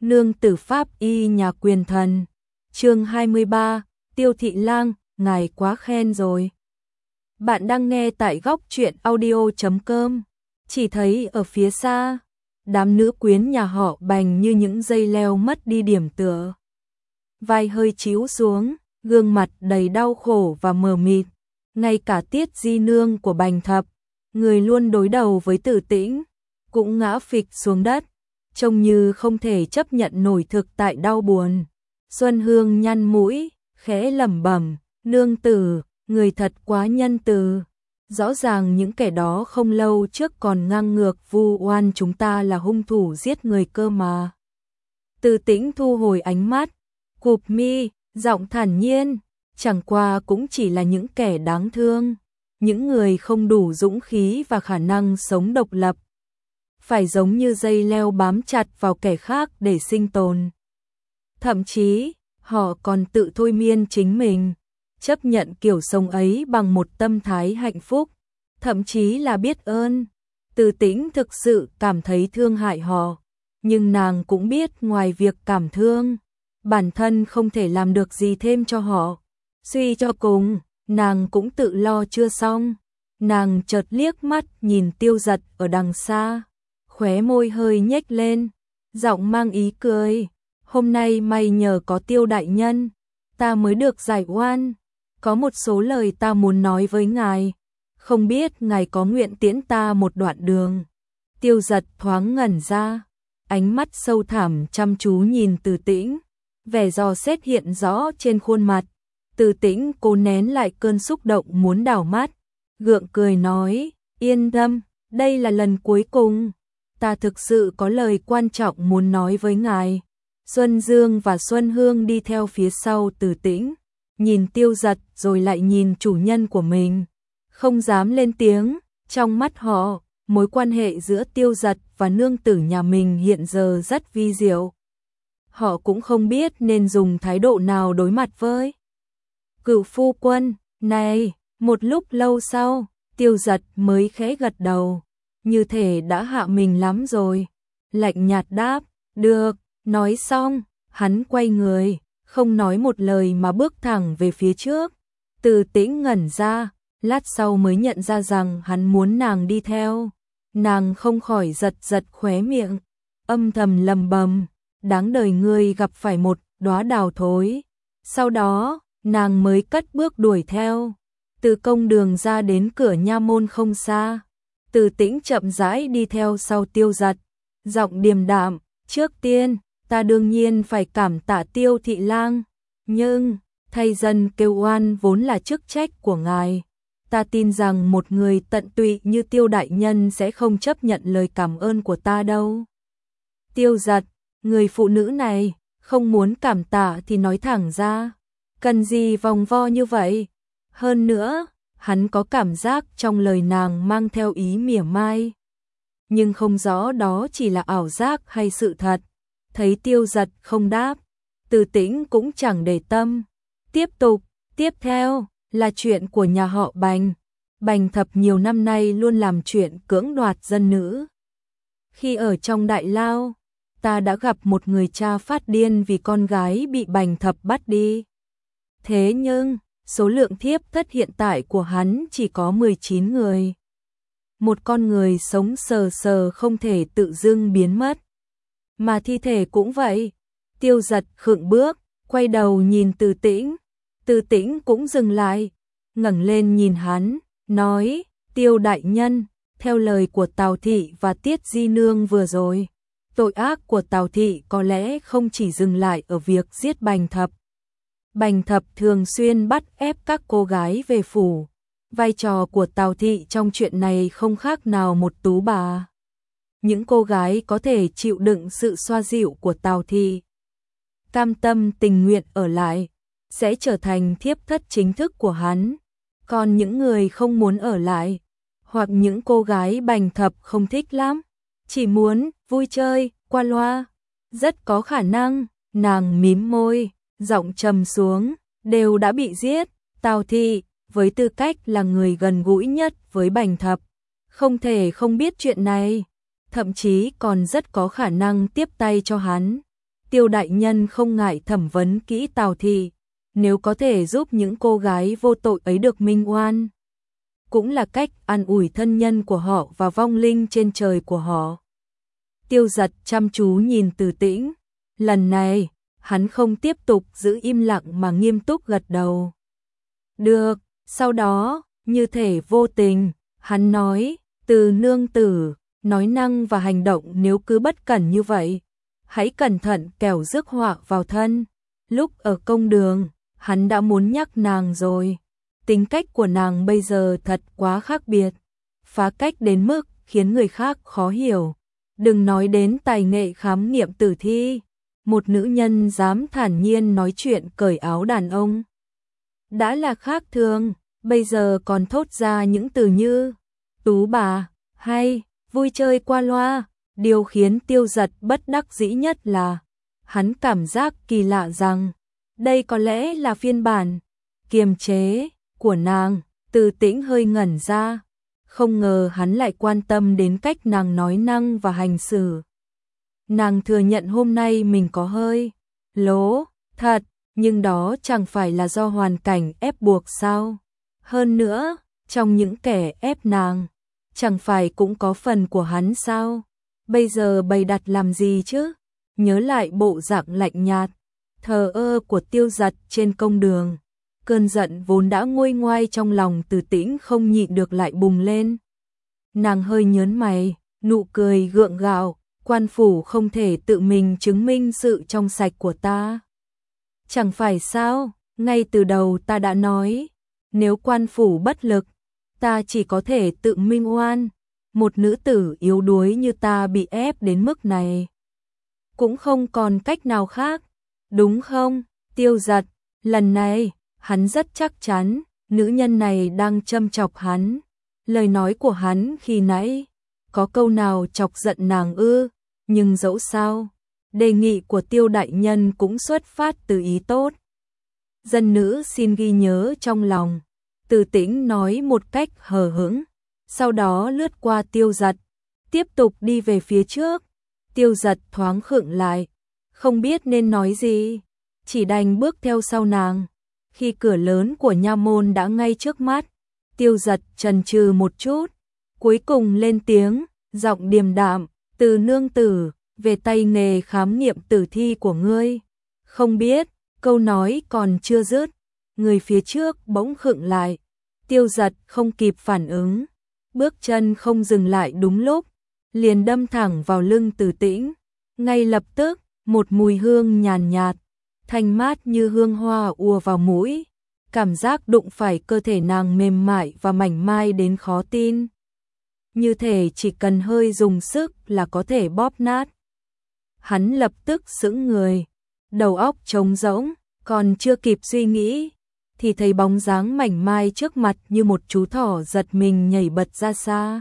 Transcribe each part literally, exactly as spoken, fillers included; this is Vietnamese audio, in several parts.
nương tử pháp y nhà quyền thần. Chương hai mươi ba, Tiêu Thị Lang, ngài quá khen rồi. Bạn đang nghe tại góc truyện audio chấm com. Chỉ thấy ở phía xa, đám nữ quyến nhà họ Bành như những dây leo mất đi điểm tựa. Vai hơi chíu xuống, gương mặt đầy đau khổ và mờ mịt. Ngay cả Tiết Di nương của Bành Thập, người luôn đối đầu với Tử Tĩnh, cũng ngã phịch xuống đất, trông như không thể chấp nhận nổi thực tại đau buồn. Xuân Hương nhăn mũi, khẽ lẩm bẩm, nương tử, người thật quá nhân từ. Rõ ràng những kẻ đó không lâu trước còn ngang ngược vu oan chúng ta là hung thủ giết người cơ mà. Tử Tĩnh thu hồi ánh mắt, cụp mi, giọng thản nhiên, chẳng qua cũng chỉ là những kẻ đáng thương, những người không đủ dũng khí và khả năng sống độc lập, phải giống như dây leo bám chặt vào kẻ khác để sinh tồn. Thậm chí, họ còn tự thôi miên chính mình, chấp nhận kiểu sống ấy bằng một tâm thái hạnh phúc, thậm chí là biết ơn. Từ Tĩnh thực sự cảm thấy thương hại họ, nhưng nàng cũng biết ngoài việc cảm thương, bản thân không thể làm được gì thêm cho họ. Suy cho cùng, nàng cũng tự lo chưa xong. Nàng chợt liếc mắt nhìn Tiêu Dật ở đằng xa, khóe môi hơi nhếch lên, giọng mang ý cười. Hôm nay may nhờ có Tiêu đại nhân, ta mới được giải oan. Có một số lời ta muốn nói với ngài, không biết ngài có nguyện tiễn ta một đoạn đường. Tiêu Dật thoáng ngẩn ra, ánh mắt sâu thẳm chăm chú nhìn Từ Tĩnh, vẻ dò xét hiện rõ trên khuôn mặt. Từ Tĩnh cố nén lại cơn xúc động muốn đảo mắt, gượng cười nói, yên tâm, đây là lần cuối cùng, ta thực sự có lời quan trọng muốn nói với ngài. Xuân Dương và Xuân Hương đi theo phía sau Từ Tĩnh, nhìn Tiêu Dật rồi lại nhìn chủ nhân của mình, không dám lên tiếng. Trong mắt họ, mối quan hệ giữa Tiêu Dật và nương tử nhà mình hiện giờ rất vi diệu. Họ cũng không biết nên dùng thái độ nào đối mặt với cửu phu quân này. Một lúc lâu sau, Tiêu Dật mới khẽ gật đầu, như thể đã hạ mình lắm rồi, lạnh nhạt đáp, được. Nói xong, hắn quay người, không nói một lời mà bước thẳng về phía trước. Từ Tĩnh ngẩn ra, lát sau mới nhận ra rằng hắn muốn nàng đi theo. Nàng không khỏi giật giật khóe miệng, âm thầm lầm bầm, đáng đời ngươi gặp phải một đóa đào thối. Sau đó, nàng mới cất bước đuổi theo. Từ công đường ra đến cửa nha môn không xa, Từ Tĩnh chậm rãi đi theo sau Tiêu Dật, giọng điềm đạm, trước tiên, ta đương nhiên phải cảm tạ Tiêu Thị Lang, nhưng thay dân kêu oan vốn là chức trách của ngài. Ta tin rằng một người tận tụy như Tiêu đại nhân sẽ không chấp nhận lời cảm ơn của ta đâu. Tiêu Dật, người phụ nữ này, không muốn cảm tạ thì nói thẳng ra, cần gì vòng vo như vậy. Hơn nữa, hắn có cảm giác trong lời nàng mang theo ý mỉa mai, nhưng không rõ đó chỉ là ảo giác hay sự thật. Thấy Tiêu Dật không đáp, Từ Tĩnh cũng chẳng để tâm. Tiếp tục, tiếp theo là chuyện của nhà họ Bành. Bành Thập nhiều năm nay luôn làm chuyện cưỡng đoạt dân nữ. Khi ở trong đại lao, ta đã gặp một người cha phát điên vì con gái bị Bành Thập bắt đi. Thế nhưng, số lượng thiếp thất hiện tại của hắn chỉ có mười chín người. Một con người sống sờ sờ không thể tự dưng biến mất. Mà thi thể cũng vậy. Tiêu Dật khựng bước, quay đầu nhìn Từ Tĩnh. Từ Tĩnh cũng dừng lại, ngẩng lên nhìn hắn, nói, Tiêu đại nhân, theo lời của Tào Thị và Tiết Di nương vừa rồi, tội ác của Tào Thị có lẽ không chỉ dừng lại ở việc giết Bành Thập. Bành Thập thường xuyên bắt ép các cô gái về phủ. Vai trò của Tào Thị trong chuyện này không khác nào một tú bà. Những cô gái có thể chịu đựng sự xoa dịu của Tào Thị, cam tâm tình nguyện ở lại, sẽ trở thành thiếp thất chính thức của hắn. Còn những người không muốn ở lại, hoặc những cô gái Bành Thập không thích lắm, chỉ muốn vui chơi, qua loa, rất có khả năng, nàng mím môi, giọng trầm xuống, đều đã bị giết. Tào Thị, với tư cách là người gần gũi nhất với Bành Thập, không thể không biết chuyện này, thậm chí còn rất có khả năng tiếp tay cho hắn. Tiêu đại nhân không ngại thẩm vấn kỹ Tào thị, nếu có thể giúp những cô gái vô tội ấy được minh oan, cũng là cách an ủi thân nhân của họ và vong linh trên trời của họ. Tiêu Giật chăm chú nhìn Từ Tĩnh, lần này, hắn không tiếp tục giữ im lặng mà nghiêm túc gật đầu. Được, sau đó, như thể vô tình, hắn nói, Từ nương tử, nói năng và hành động nếu cứ bất cẩn như vậy, hãy cẩn thận kẻo rước họa vào thân. Lúc ở công đường, hắn đã muốn nhắc nàng rồi. Tính cách của nàng bây giờ thật quá khác biệt, phá cách đến mức khiến người khác khó hiểu. Đừng nói đến tài nghệ khám nghiệm tử thi, một nữ nhân dám thản nhiên nói chuyện cởi áo đàn ông đã là khác thường, bây giờ còn thốt ra những từ như tú bà hay vui chơi qua loa. Điều khiến Tiêu Giật bất đắc dĩ nhất là hắn cảm giác kỳ lạ rằng đây có lẽ là phiên bản kiềm chế của nàng. Từ Tĩnh hơi ngẩn ra, không ngờ hắn lại quan tâm đến cách nàng nói năng và hành xử. Nàng thừa nhận hôm nay mình có hơi lố thật, nhưng đó chẳng phải là do hoàn cảnh ép buộc sao? Hơn nữa, trong những kẻ ép nàng, chẳng phải cũng có phần của hắn sao? Bây giờ bày đặt làm gì chứ? Nhớ lại bộ dạng lạnh nhạt, thờ ơ của Tiêu Giật trên công đường, cơn giận vốn đã nguôi ngoai trong lòng Từ Tĩnh không nhịn được lại bùng lên. Nàng hơi nhớn mày, nụ cười gượng gạo, quan phủ không thể tự mình chứng minh sự trong sạch của ta. Chẳng phải sao, ngay từ đầu ta đã nói, nếu quan phủ bất lực, ta chỉ có thể tự minh oan. Một nữ tử yếu đuối như ta bị ép đến mức này, cũng không còn cách nào khác, đúng không? Tiêu Giật, lần này, hắn rất chắc chắn, nữ nhân này đang châm chọc hắn. Lời nói của hắn khi nãy, có câu nào chọc giận nàng ư? Nhưng dẫu sao, đề nghị của Tiêu đại nhân cũng xuất phát từ ý tốt. Dân nữ xin ghi nhớ trong lòng. Từ Tĩnh nói một cách hờ hững, sau đó lướt qua Tiêu Giật, tiếp tục đi về phía trước. Tiêu Giật thoáng khựng lại, không biết nên nói gì, chỉ đành bước theo sau nàng. Khi cửa lớn của nha môn đã ngay trước mắt, Tiêu Giật chần chừ một chút, cuối cùng lên tiếng, giọng điềm đạm, Từ nương tử, về tay nghề khám nghiệm tử thi của ngươi. Không biết, câu nói còn chưa dứt, người phía trước bỗng khựng lại. Tiêu Giật không kịp phản ứng, bước chân không dừng lại đúng lúc, liền đâm thẳng vào lưng Từ Tĩnh. Ngay lập tức, một mùi hương nhàn nhạt, thanh mát như hương hoa ùa vào mũi, cảm giác đụng phải cơ thể nàng mềm mại và mảnh mai đến khó tin. Như thể chỉ cần hơi dùng sức là có thể bóp nát. Hắn lập tức sững người, đầu óc trống rỗng, còn chưa kịp suy nghĩ, thì thấy bóng dáng mảnh mai trước mặt như một chú thỏ giật mình nhảy bật ra xa.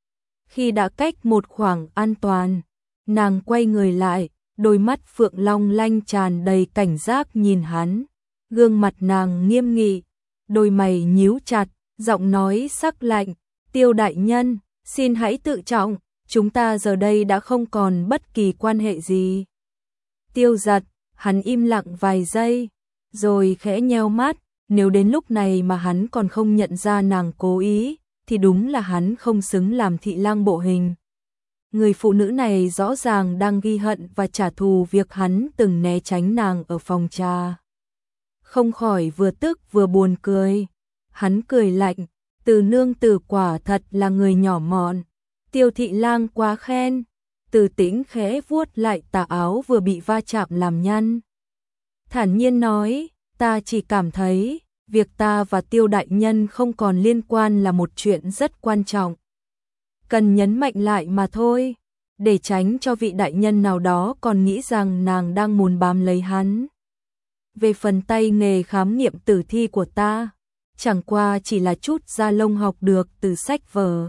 Khi đã cách một khoảng an toàn, nàng quay người lại, đôi mắt phượng long lanh tràn đầy cảnh giác nhìn hắn. Gương mặt nàng nghiêm nghị, đôi mày nhíu chặt, giọng nói sắc lạnh, Tiêu đại nhân, xin hãy tự trọng, chúng ta giờ đây đã không còn bất kỳ quan hệ gì. Tiêu Giật, hắn im lặng vài giây, rồi khẽ nheo mắt, nếu đến lúc này mà hắn còn không nhận ra nàng cố ý, thì đúng là hắn không xứng làm thị lang bộ hình. Người phụ nữ này rõ ràng đang ghi hận và trả thù việc hắn từng né tránh nàng ở phòng trà. Không khỏi vừa tức vừa buồn cười. Hắn cười lạnh, Từ nương tử quả thật là người nhỏ mọn. Tiêu thị lang quá khen. Từ Tĩnh khẽ vuốt lại tà áo vừa bị va chạm làm nhăn. Thản nhiên nói, ta chỉ cảm thấy, việc ta và Tiêu đại nhân không còn liên quan là một chuyện rất quan trọng. Cần nhấn mạnh lại mà thôi, để tránh cho vị đại nhân nào đó còn nghĩ rằng nàng đang muốn bám lấy hắn. Về phần tay nghề khám nghiệm tử thi của ta, chẳng qua chỉ là chút da lông học được từ sách vở.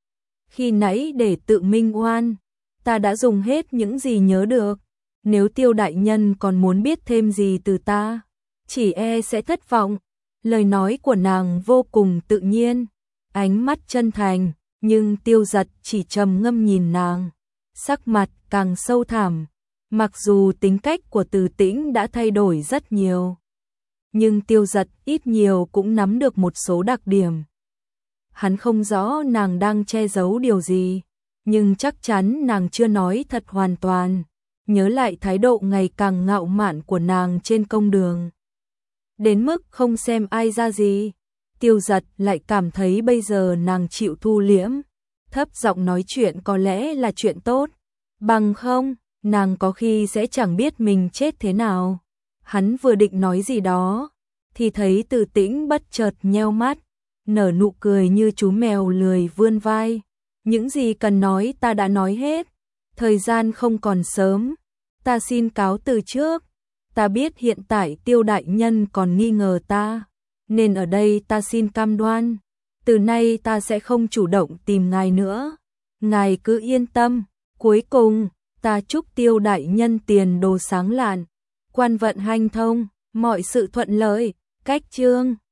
Khi nãy để tự minh oan, ta đã dùng hết những gì nhớ được. Nếu Tiêu đại nhân còn muốn biết thêm gì từ ta, chỉ e sẽ thất vọng. Lời nói của nàng vô cùng tự nhiên, ánh mắt chân thành, nhưng Tiêu Giật chỉ trầm ngâm nhìn nàng, sắc mặt càng sâu thẳm. Mặc dù tính cách của Từ Tĩnh đã thay đổi rất nhiều, nhưng Tiêu Giật ít nhiều cũng nắm được một số đặc điểm. Hắn không rõ nàng đang che giấu điều gì, nhưng chắc chắn nàng chưa nói thật hoàn toàn. Nhớ lại thái độ ngày càng ngạo mạn của nàng trên công đường, đến mức không xem ai ra gì, Tiêu Giật lại cảm thấy bây giờ nàng chịu thu liễm, thấp giọng nói chuyện có lẽ là chuyện tốt, bằng không, nàng có khi sẽ chẳng biết mình chết thế nào. Hắn vừa định nói gì đó, thì thấy Từ Tĩnh bất chợt nheo mắt, nở nụ cười như chú mèo lười vươn vai. Những gì cần nói ta đã nói hết, thời gian không còn sớm, ta xin cáo từ trước. Ta biết hiện tại Tiêu đại nhân còn nghi ngờ ta, nên ở đây ta xin cam đoan, từ nay ta sẽ không chủ động tìm ngài nữa. Ngài cứ yên tâm, cuối cùng, ta chúc Tiêu đại nhân tiền đồ sáng lạn, quan vận hanh thông, mọi sự thuận lợi. Cách chương